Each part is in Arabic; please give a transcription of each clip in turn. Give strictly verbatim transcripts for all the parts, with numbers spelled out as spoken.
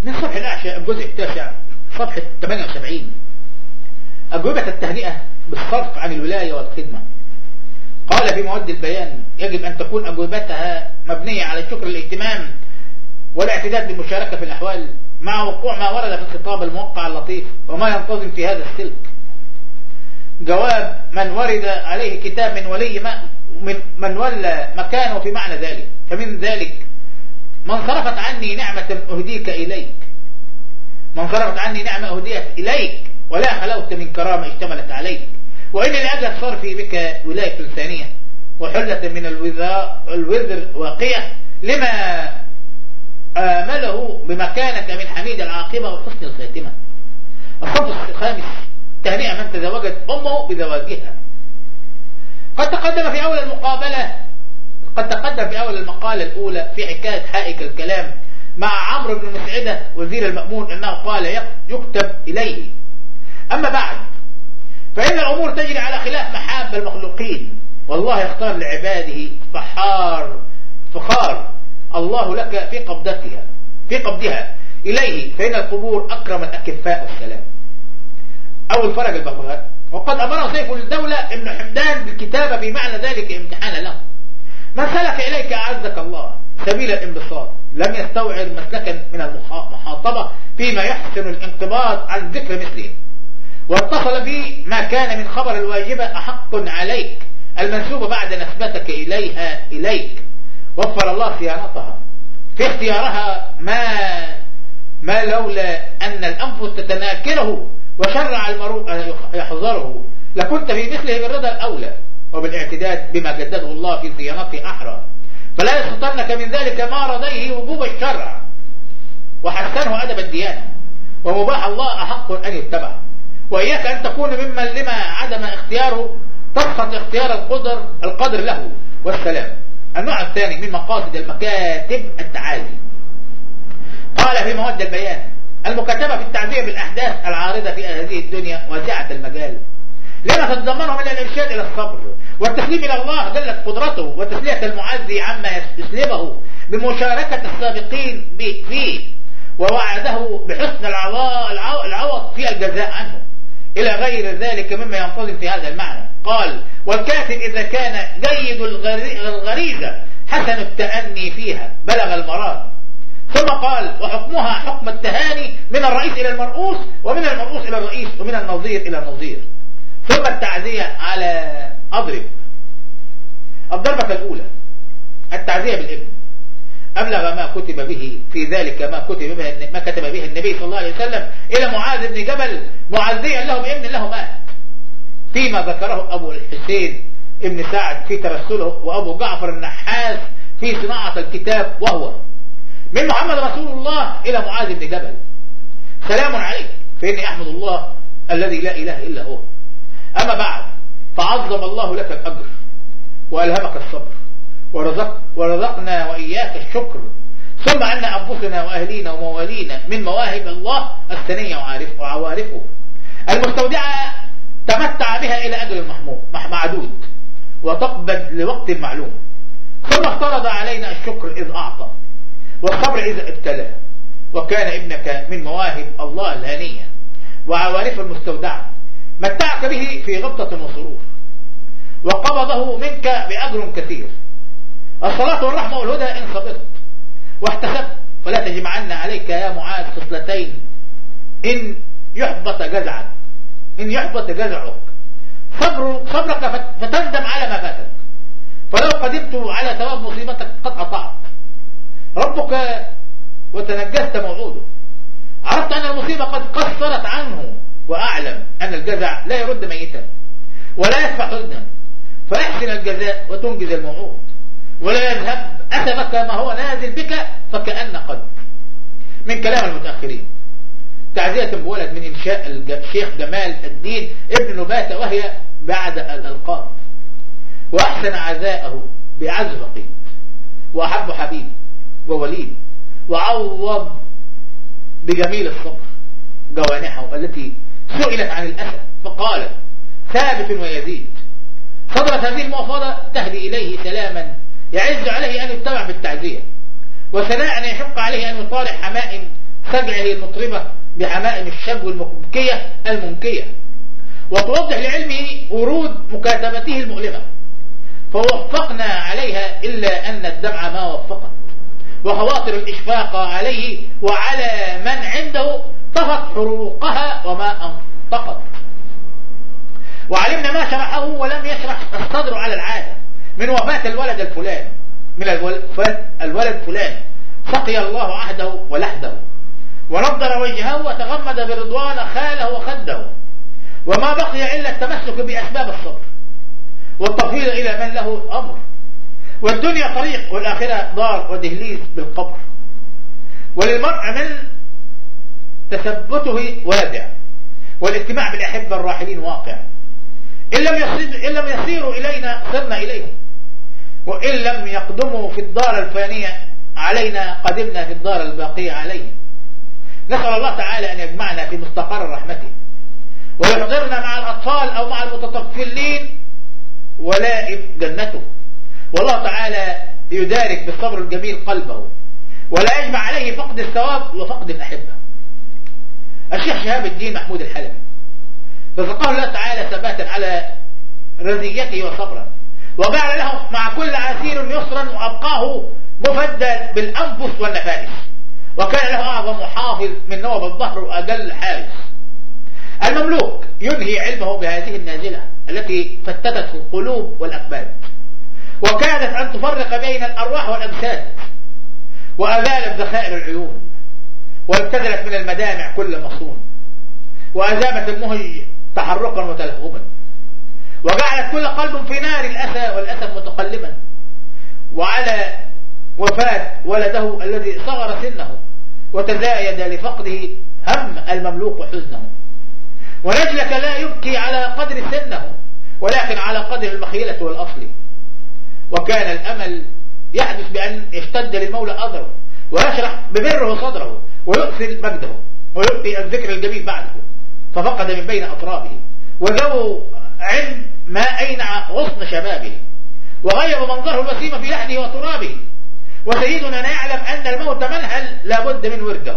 من صفح الأعشى الجزء التاسع صفحة ثمانية وسبعين. أجوبة التهنئة بالصرف عن الولاية والخدمة. قال في مواد البيان: يجب أن تكون أجوبتها مبنية على شكر الاهتمام والاعتداد بالمشاركة في الأحوال، مع وقوع ما ورد في الخطاب الموقع اللطيف وما ينتظم في هذا السلك. جواب من ورد عليه كتاب من ولي ما من, من ولى مكانه في معنى ذلك. فمن ذلك: من صرفت عني نعمة أهديك إليك، من صرفت عني نعمة أهديت إليك ولا خلوت من كرامة اشتملت عليك، وإن لأجل صرفي بك ولاية ثانية وحلة من الوزر واقية لما آمله بمكانك من حميد العاقبة وحسن الخاتمة. الصف الخامس: تهنئة من تزوجت أمه بزواجها. قد تقدم في أول المقابلة قد تقدم في أول المقالة الأولى في حكاية حائك الكلام مع عمرو بن مسعدة وزير المأمون أنه قال يكتب إليه. أما بعد، فإن الأمور تجري على خلاف محاب المخلوقين، والله يختار لعباده فحار فخار الله لك في قبضتها في قبضها إليه، فإن القبور أكرم الأكفاء والسلام. أول فرج البغبغاء. وقد أمره سيف الدولة ابن حمدان بالكتابة في معنى ذلك امتحانا له. من سلك إليك أعزك الله سبيل الانبساط لم يستوعب مسلكا من المحاطبة فيما يحسن الانقباض عن ذكر مثله، واتصل به ما كان من خبر الواجبة أحق عليك المنسوب بعد نسبتك إليها إليك، وفر الله صيانتها في اختيارها ما ما لولا أن الأنفس تتناكره وشرع المرء يحذره لكنت في مثله بالرضا الأولى وبالاعتداد بما جدده الله في صيانته أحرى، فلا يسقطنك من ذلك ما رضيه وجوب الشرع وحسنه أدب الديانة، ومباح الله أحق أن يتبع، وإياك أن تكون ممن لما عدم اختياره تسقط اختيار القدر القدر له والسلام. النوع الثاني من مقاصد المكاتب التعازي. قال في مواد البيان: المكاتبة في التعبير بالأحداث العارضة في هذه الدنيا واسعة المجال، لما تتضمنه من الإرشاد إلى الصبر والتسليم إلى الله جلت قدرته، وتسلية المعزي عما يسلبه بمشاركة السابقين فيه، ووعده بحسن العوض في الجزاء عنه، إلى غير ذلك مما ينتظم في هذا المعنى. قال: والكاتب إذا كان جيد الغريزة حسن التأني فيها بلغ المراد. ثم قال: وحكمها حكم التهاني من الرئيس إلى المرؤوس، ومن المرؤوس إلى الرئيس، ومن النظير إلى النظير. ثم التعزية على أضرب. الضربة الأولى التعزية بالابن. أبلغ ما كتب به في ذلك ما كتب به ما كتب به النبي صلى الله عليه وسلم إلى معاذ بن جبل معزيا له بابن له مات، فيما ذكره أبو الحسين ابن سعد في ترسله، وأبو جعفر النحاس في صناعة الكتاب، وهو من محمد رسول الله إلى معاذ بن جبل: سلام عليك، فإني أحمد الله الذي لا إله إلا هو. أما بعد، فعظم الله لك الأجر وألهمك الصبر ورزق ورزقنا وإياك الشكر، ثم أن أنفسنا وأهلينا وموالينا من مواهب الله الثانية وعوارفه المستودعة تمتع بها إلى أجل معدود وتقبل لوقت معلوم، ثم افترض علينا الشكر إذ أعطى والصبر إذ ابتلى، وكان ابنك من مواهب الله الهانية وعوارف المستودعة متعك به في غبطة وسرور، وقبضه منك بأجر كثير. الصلاة والرحمة والهدى إن صبرت واحتسبت، ولا تجمعن عليك يا معاذ خصلتين إن يحبط جزعك إن يحبط جزعك صبر صبرك فتندم على ما فاتك، فلو قدمت على ثواب مصيبتك قد أطعت ربك وتنجزت موعوده. عرفت أن المصيبة قد قصرت عنه، وأعلم أن الجزع لا يرد ميتا ولا يدفع حزنا، فأحسن الجزاء وتنجز الموعود، ولا يذهب أثبك ما هو نازل بك فكأن قد. من كلام المتأخرين: تعزية بولد من إنشاء الشيخ جمال الدين ابن نباتة، وهي بعد الألقاب، وأحسن عزاءه بأعز فقيد وأحب حبيب ووليد، وعوض بجميل الصبر جوانحه التي سئلت عن الأسى فقالت: ثابت ويزيد. صدرت هذه الموافضة تهدي إليه سلاما يعز عليه أن يتبع بالتعزية، وثناء يشق عليه أن يطارح حمائم سجعه المطربة بحمائم الشجو المبكية المنكية، وتوضح لعلمه ورود مكاتبته المؤلمة، فوفقنا عليها إلا أن الدمع ما وفقت، وخواطر الإشفاق عليه وعلى من عنده طفت حروقها وما انطقت. وعلمنا ما شرحه ولم يشرح الصدر على العادة من وفاة الولد الفلاني من الولد فلان سقي الله عهده ولحده، ونضر وجهه وتغمد برضوان خاله وخده، وما بقي إلا التمسك بأسباب الصبر والتفويض إلى من له أمر، والدنيا طريق والآخرة دار ودهليز بالقبر، وللمرء من تثبته وادع، والاجتماع بالأحبة الراحلين واقع. إن لم يصير إن لم يسيروا إلينا صرنا إليهم، وإن لم يقدموا في الدار الفانية علينا قدمنا في الدار الباقية عليهم. نسأل الله تعالى أن يجمعنا في مستقر رحمته، ويحضرنا مع الأطفال أو مع المتطفلين ولائم جنته، والله تعالى يدارك بالصبر الجميل قلبه، ولا يجمع عليه فقد الثواب وفقد الأحبة. الشيخ شهاب الدين محمود الحلبي رزقه الله تعالى ثباتا على رزيته وصبرا، وجعل له مع كل عسير يسرا، وأبقاه مفدى بالأنفس والنفائس، وكان له أعظم محافظ من نوب الظهر وأجل حارس. المملوك ينهي علمه بهذه النازلة التي فتتت القلوب والأقبال، وكادت أن تفرق بين الأرواح والأجساد، وأزالت ذخائر العيون، وابتذلت من المدامع كل مصون، وأذابت المهج تحركا وتلهبا، وجعلت كل قلب في نار الأسى والأسى متقلبا. وعلى وفاة ولده الذي صغر سنه وتزايد لفقده هم المملوك وحزنه، ونجلك لا يبكي على قدر سنه ولكن على قدر المخيلة والأصل. وكان الأمل يحدث بأن يشتد للمولى أذره ويشرح ببره صدره ويؤثر مجده ويبقي الذكر الجميل بعده، ففقد من بين أطرابه وذو عند ما أينع غصن شبابه، وغير منظره الوسيم في لحده وترابه. وسيدنا يعلم أن الموت منهل لابد من ورده،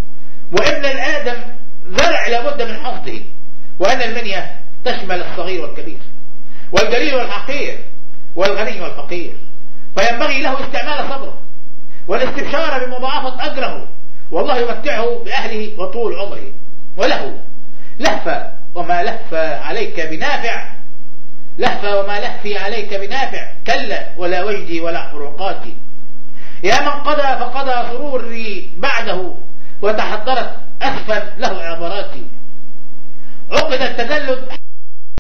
وإن الآدم زرع لابد من حصده، وأن المنية تشمل الصغير والكبير والجليل والحقير والغني والفقير، فينبغي له استعمال صبره والاستبشار بمضاعفة أجره، والله يمتعه بأهله وطول عمره. وله لهفة وما لهف عليك بنافع، لهفة وما لهفي عليك بنافع، كلا ولا وجدي ولا حروقاتي. يا من قضى فقضى سروري بعده، وتحضرت أسفل له عبراتي. عقد التجلد